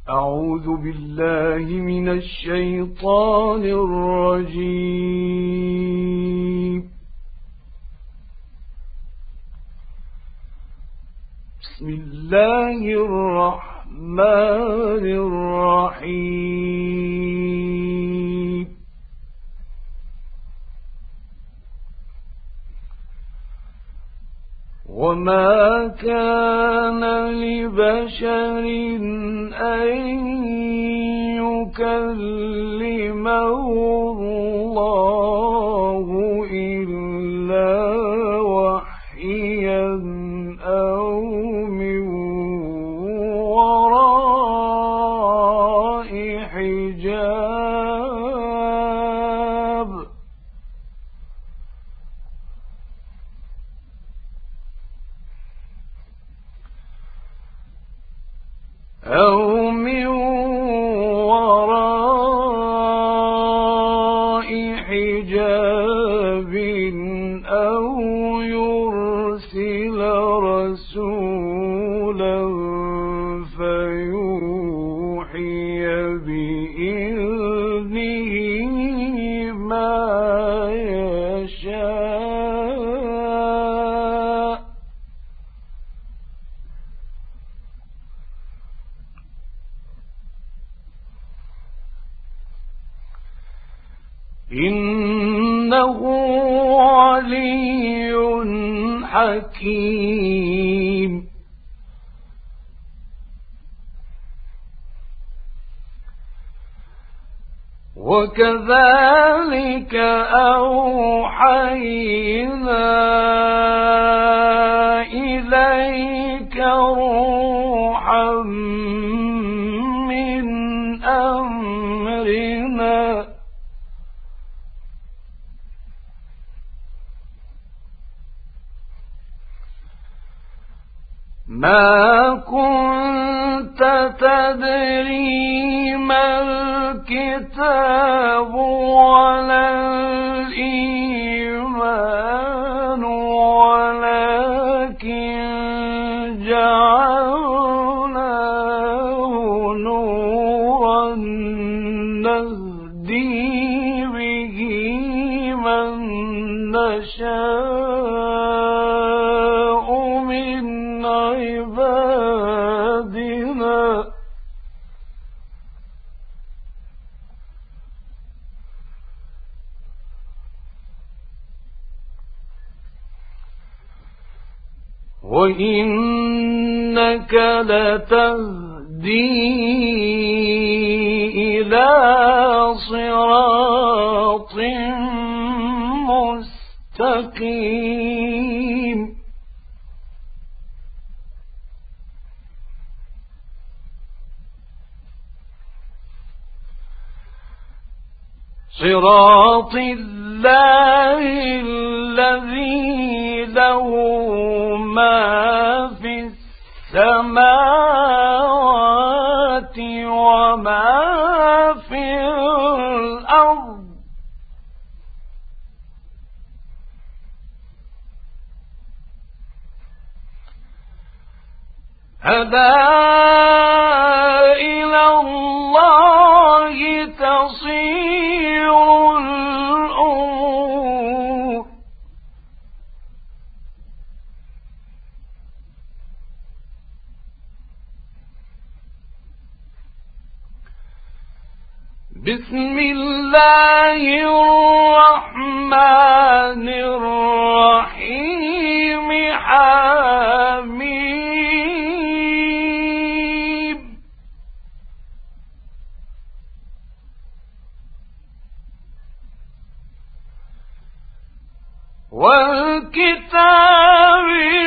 أعوذ بالله من الشيطان الرجيم. بسم الله الرحمن الرحيم. وما كان لبشر أن يكلمه الله إلا وحيا أو من وراء حجاب. أو من وراء حجاب أو يرسل رسولا فيوحي بإذنه ما يشاء. إنه علي حكيم. وكذلك أوحينا إليك روحا من أمرنا ما كنت تدري ما الكتاب ولا الإيمان ولكن جعلناه نورا نهدي به من نشاء من عبادنا وإنك لتهدي إلى صراط مستقيم. صراط الله الذي له ما في السماوات وما في الأرض هدى إلى الله تصير الأمور. بسم الله الرحمن الرحيم. حميم. والكتاب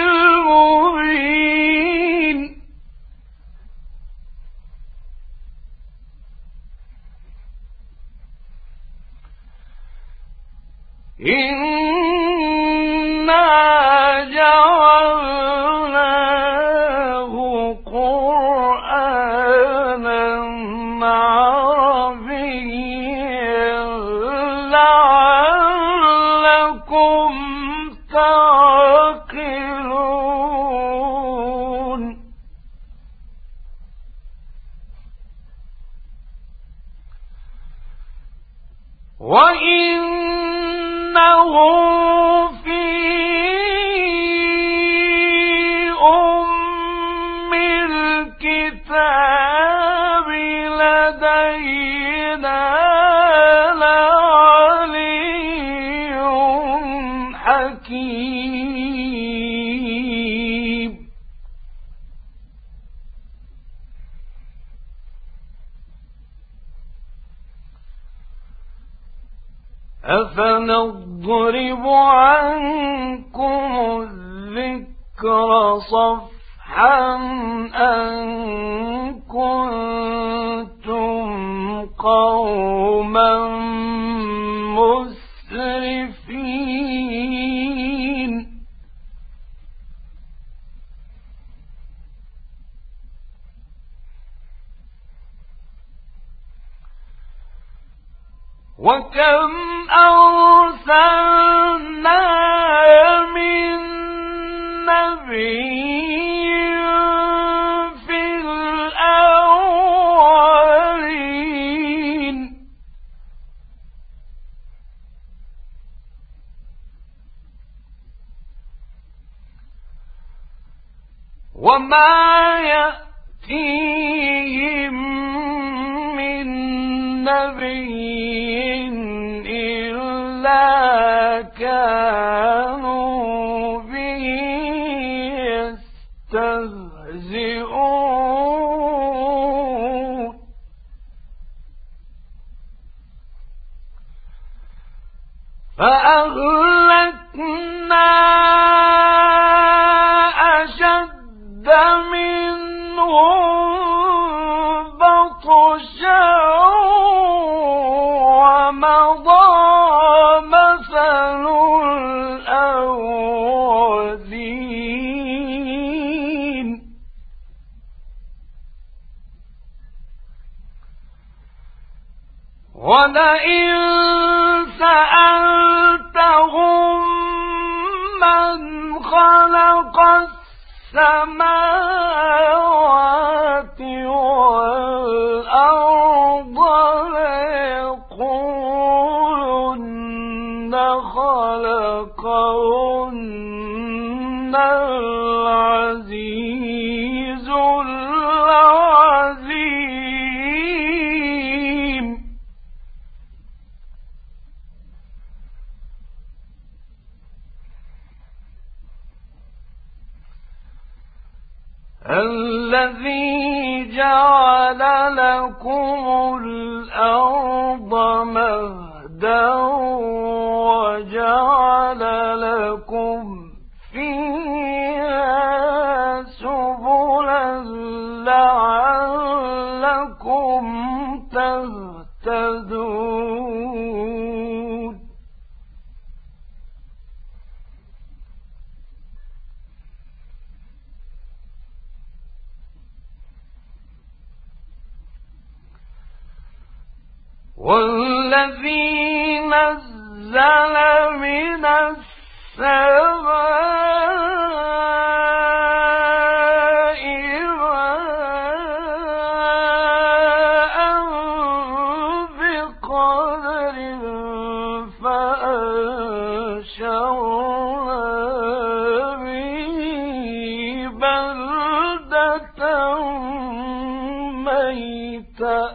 المبين. إنا جعلناه قرآنا عربيا لعلكم تعقلون. وإنه في أم الكتاب لدينا لعلي حكيم. أفنضرب عنكم الذكر صفحا أن كنتم قوما مسرفين. وكم أرسلنا من نبي في الأولين وما يأتيهم من نبي إلا كانوا به يستهزئون. فأهلكنا أشد منهم بطشا ومضى مثل الأولين. ولئن سألتهم من خلق السماوات والأرض ليقولن خلقهن العزيز العليم. الذي جعل لكم الأرض مهدا وجعل لكم فيها سبلا لعلكم تهتدون. والذي نزل من السماء ماء بقدر فأنشرنا به بلدة ميتا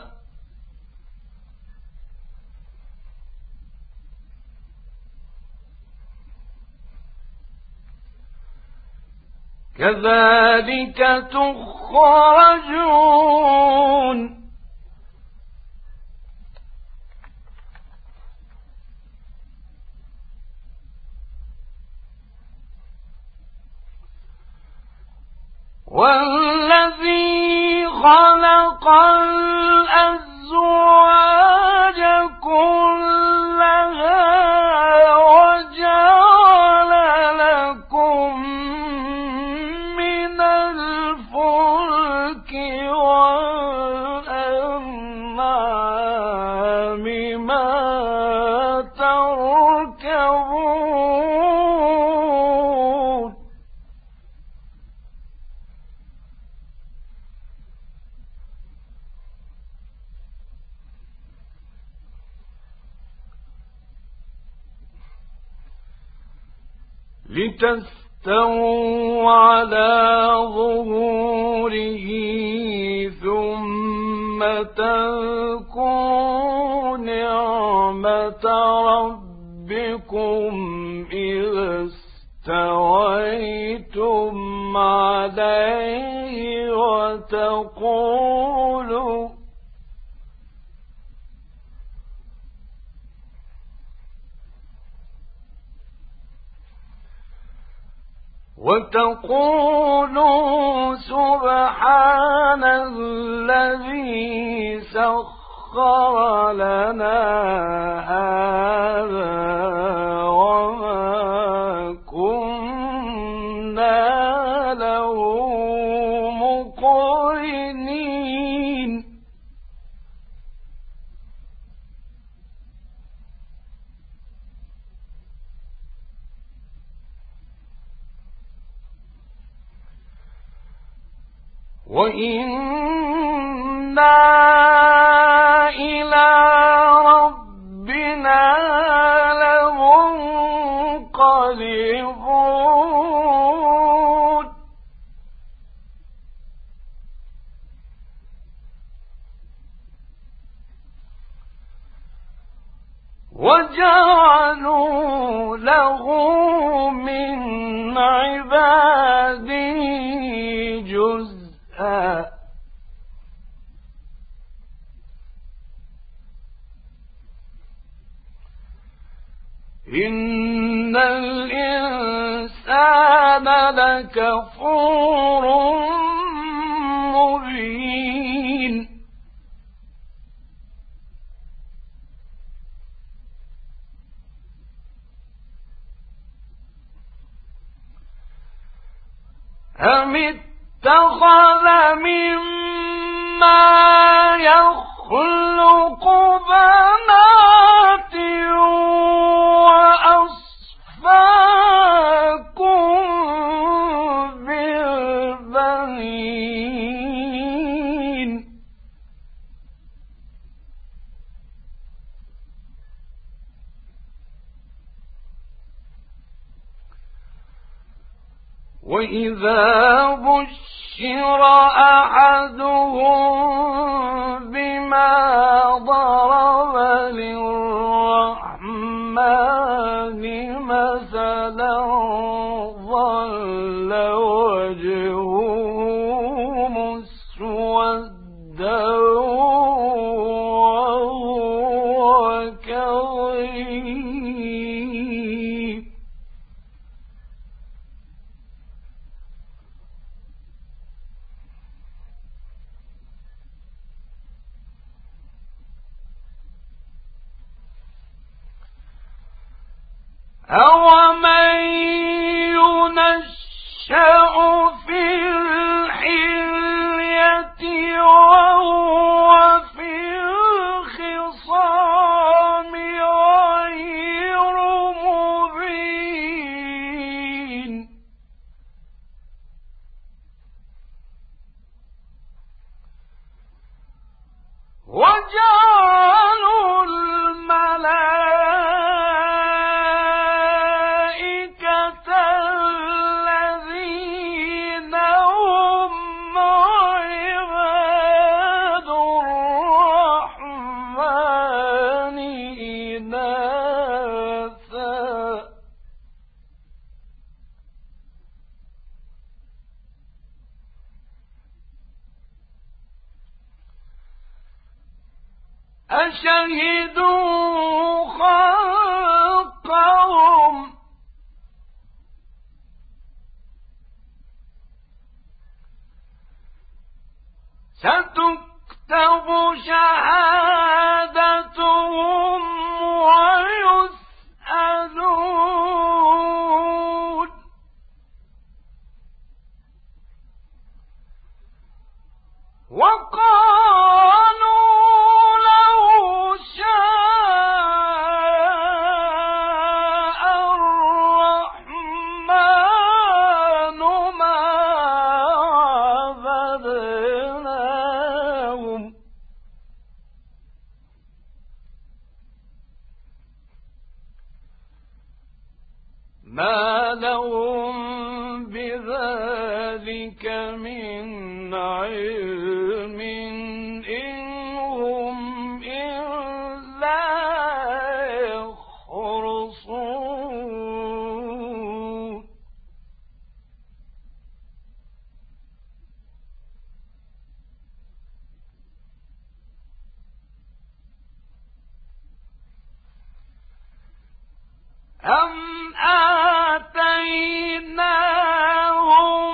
كذلك تخرجون. والذي خلق الأزواج كلها وجعل لكم من الفلك والأنعام ما تركبون. لتستووا على ظهوره ثم تذكروا نعمة ربكم إذا استويتم عليه وتقولوا سبحان الذي سخر لنا هذا وما كنا له مقرنين وإنا إلى ربنا لمنقلبون وجعلوا له من عباده جزءا إن الإنسان لكفور مبين أم اتخذ مما يخلق بنات وأصفاكم بالبنين وإذا بشر أحدهم بما ضرب للرحمن مثلا ظل وجهه مسودا وهو كظيم أَوَمَن يُنَشَّأُ فِي الْحِلْيَةِ وَهُوَ فِي الْخِصَامِ غَيْرُ مُبِينٍ وَجَعَلُوا الْمَلَائِكَةَ الَّذِينَ هُمْ عِبَادُ الرَّحْمَنِ إِنَاثًا أشهدوا خلقهم ستكتب شهادتهم ويسألون وقالوا لو شاء الرحمن ما عبدناهم ما لهم بذلك من علم إن هم إلا يخرصون أم آتيناهم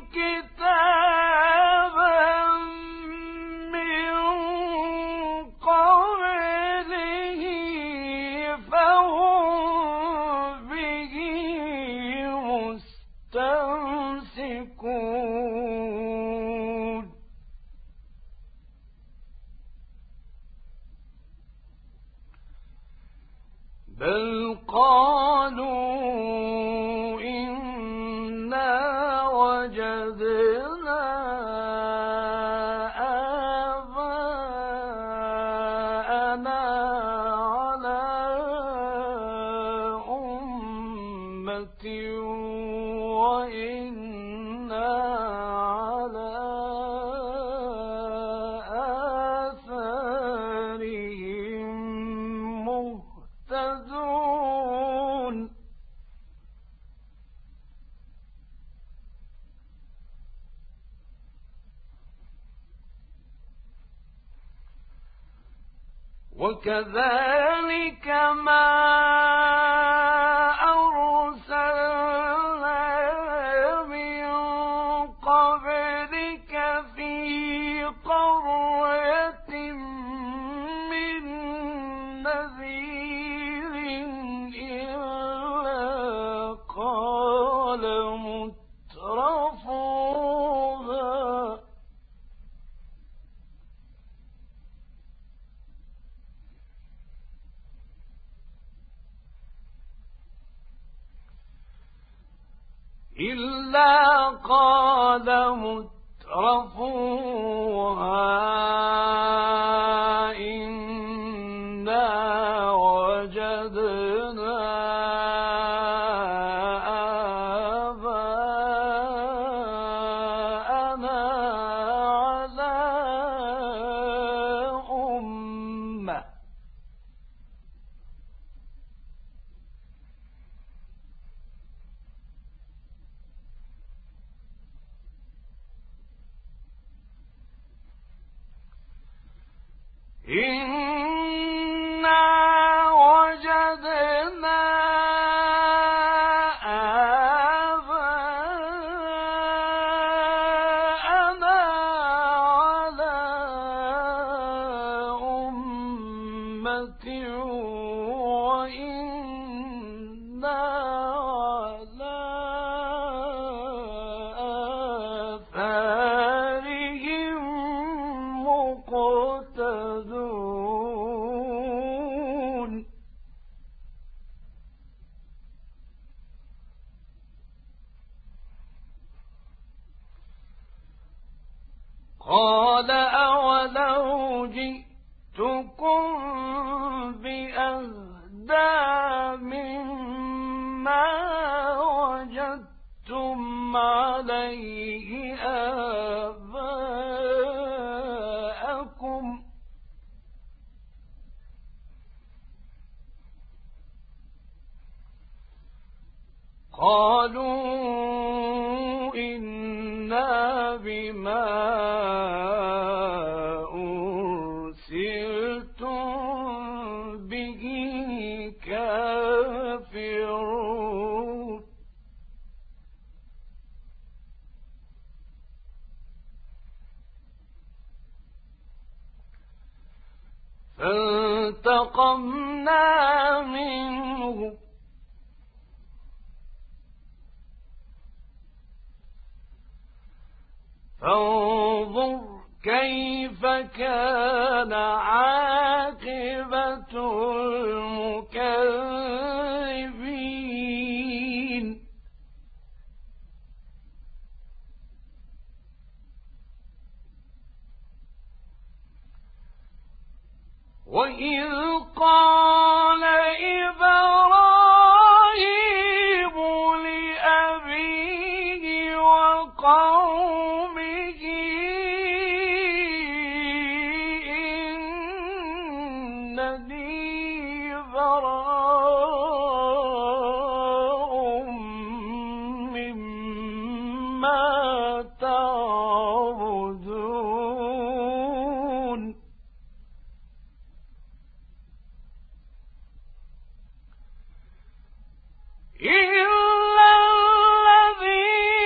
كتابا من قبله فهم به مستمسكون بل قالوا إنا وجدنا آباءنا على أمة وإنا على آثارهم مهتدون وكذلك ما أرسلنا من قبلك في قرية من نذير إلا قال مترفوها إنا وجدنا آباءنا على أمة إنا وجدنا آباءنا على أمة وإنا على آثارهم مقتدون قال أولو جئتكم بأهدى مما وجدتم عليه آباءكم قالوا إنا بما أرسلتم به كافرون فانتقمنا منه فانظر كيف كان عاقبة المكذبين وإذ قال إبراهيم إنني براء مما تعبدون إلا الذي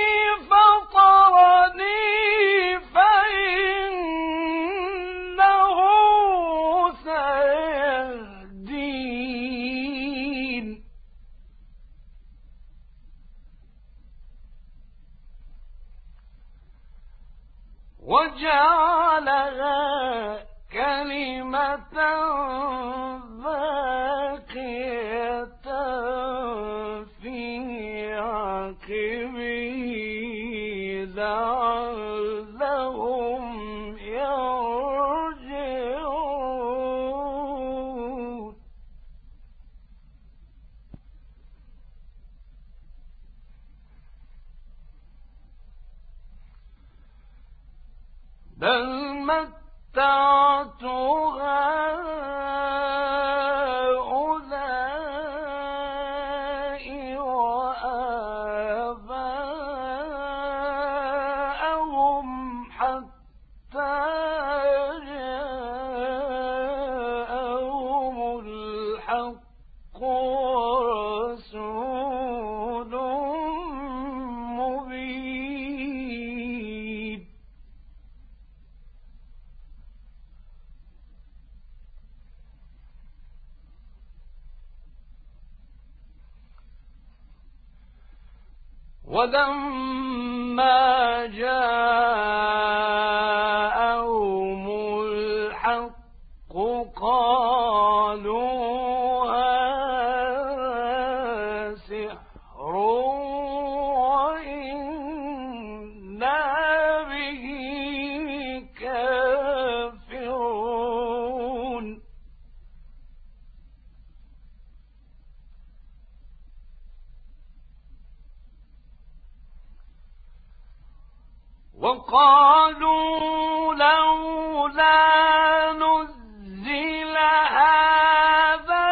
فطرني فإنه سيهدين وجعلها كلمة باقية في عقبه لعلهم يرجعون بل متعت هؤلاء وآباءهم حتى جاءهم الحق ورسول مبين ولما جاءهم الحق قالوا هذا سحر وإنا به كافرون وقالوا لولا نزل هذا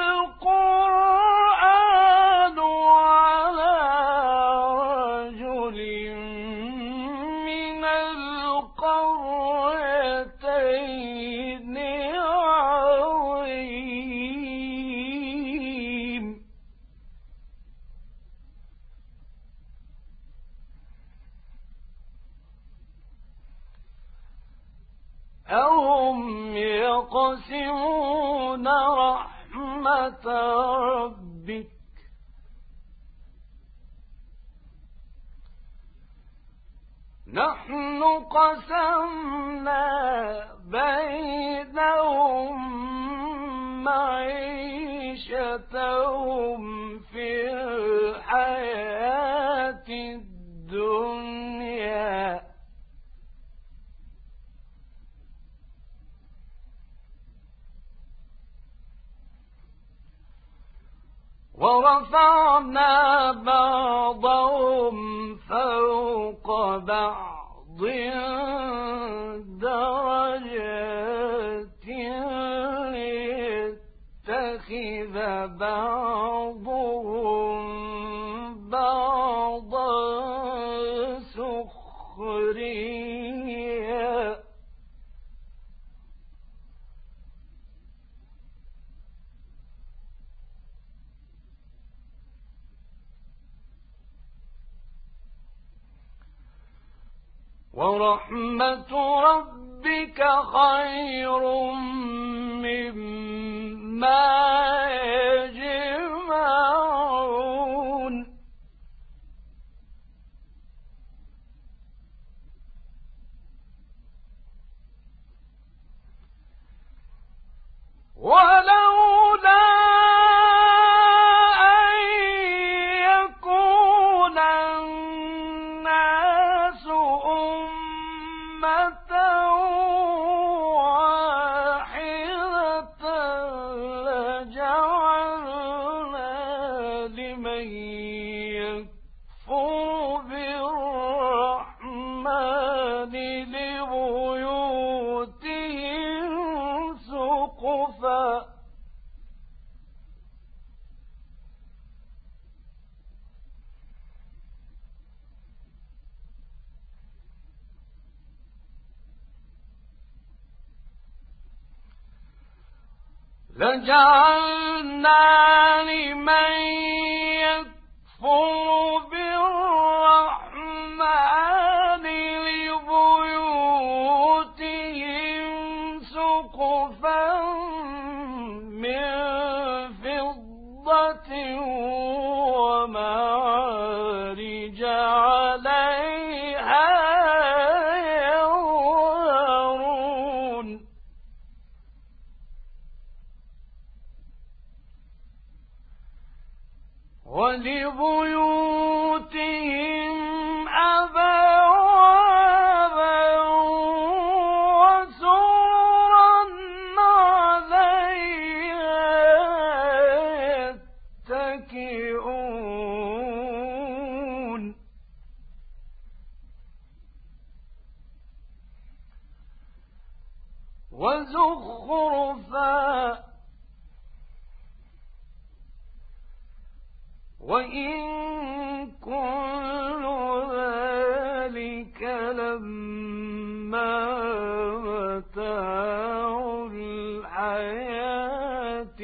القرآن على رجل من القريتين عظيم أهم يقسمون رحمة ربك نحن قسمنا بينهم معيشتهم في الحياة الدنيا ورفعنا بعضهم فوق بعض درجات ليتخذ بعضهم بعضا سخريا ورحمة ربك خير مما يجمعون ولولا أن يكون الناس أمة واحدة وزخرفا لجعلنا لمن يكفر بالرحمن لبيوتهم سقفا من فضة ومعارج عليها يظهرون ولبيوتهم أبوابا وسررا عليها يتكئون وزخرفا وإن كل ذلك لما متاع الحياة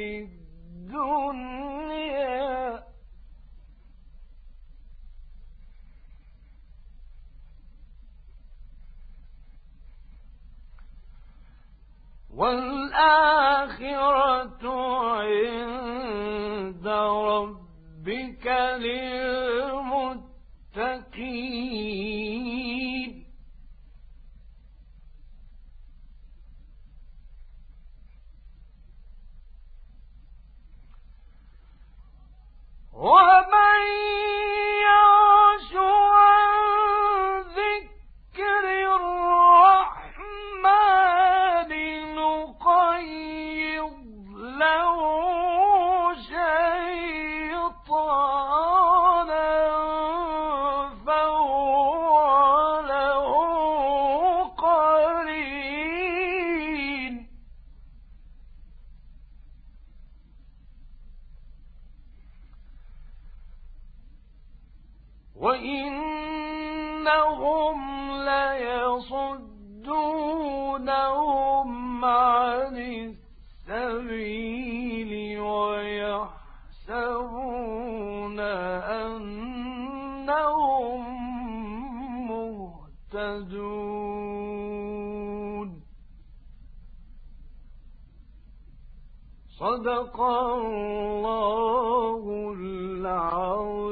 الدنيا والآخرة عند ربك للمتقين ومن يعش عن ذكر الرحمن نقيض له شيطانا فهو له قرين وإنهم ليصدونهم عن السبيل ويحسبون أنهم مهتدون صدق الله العظيم.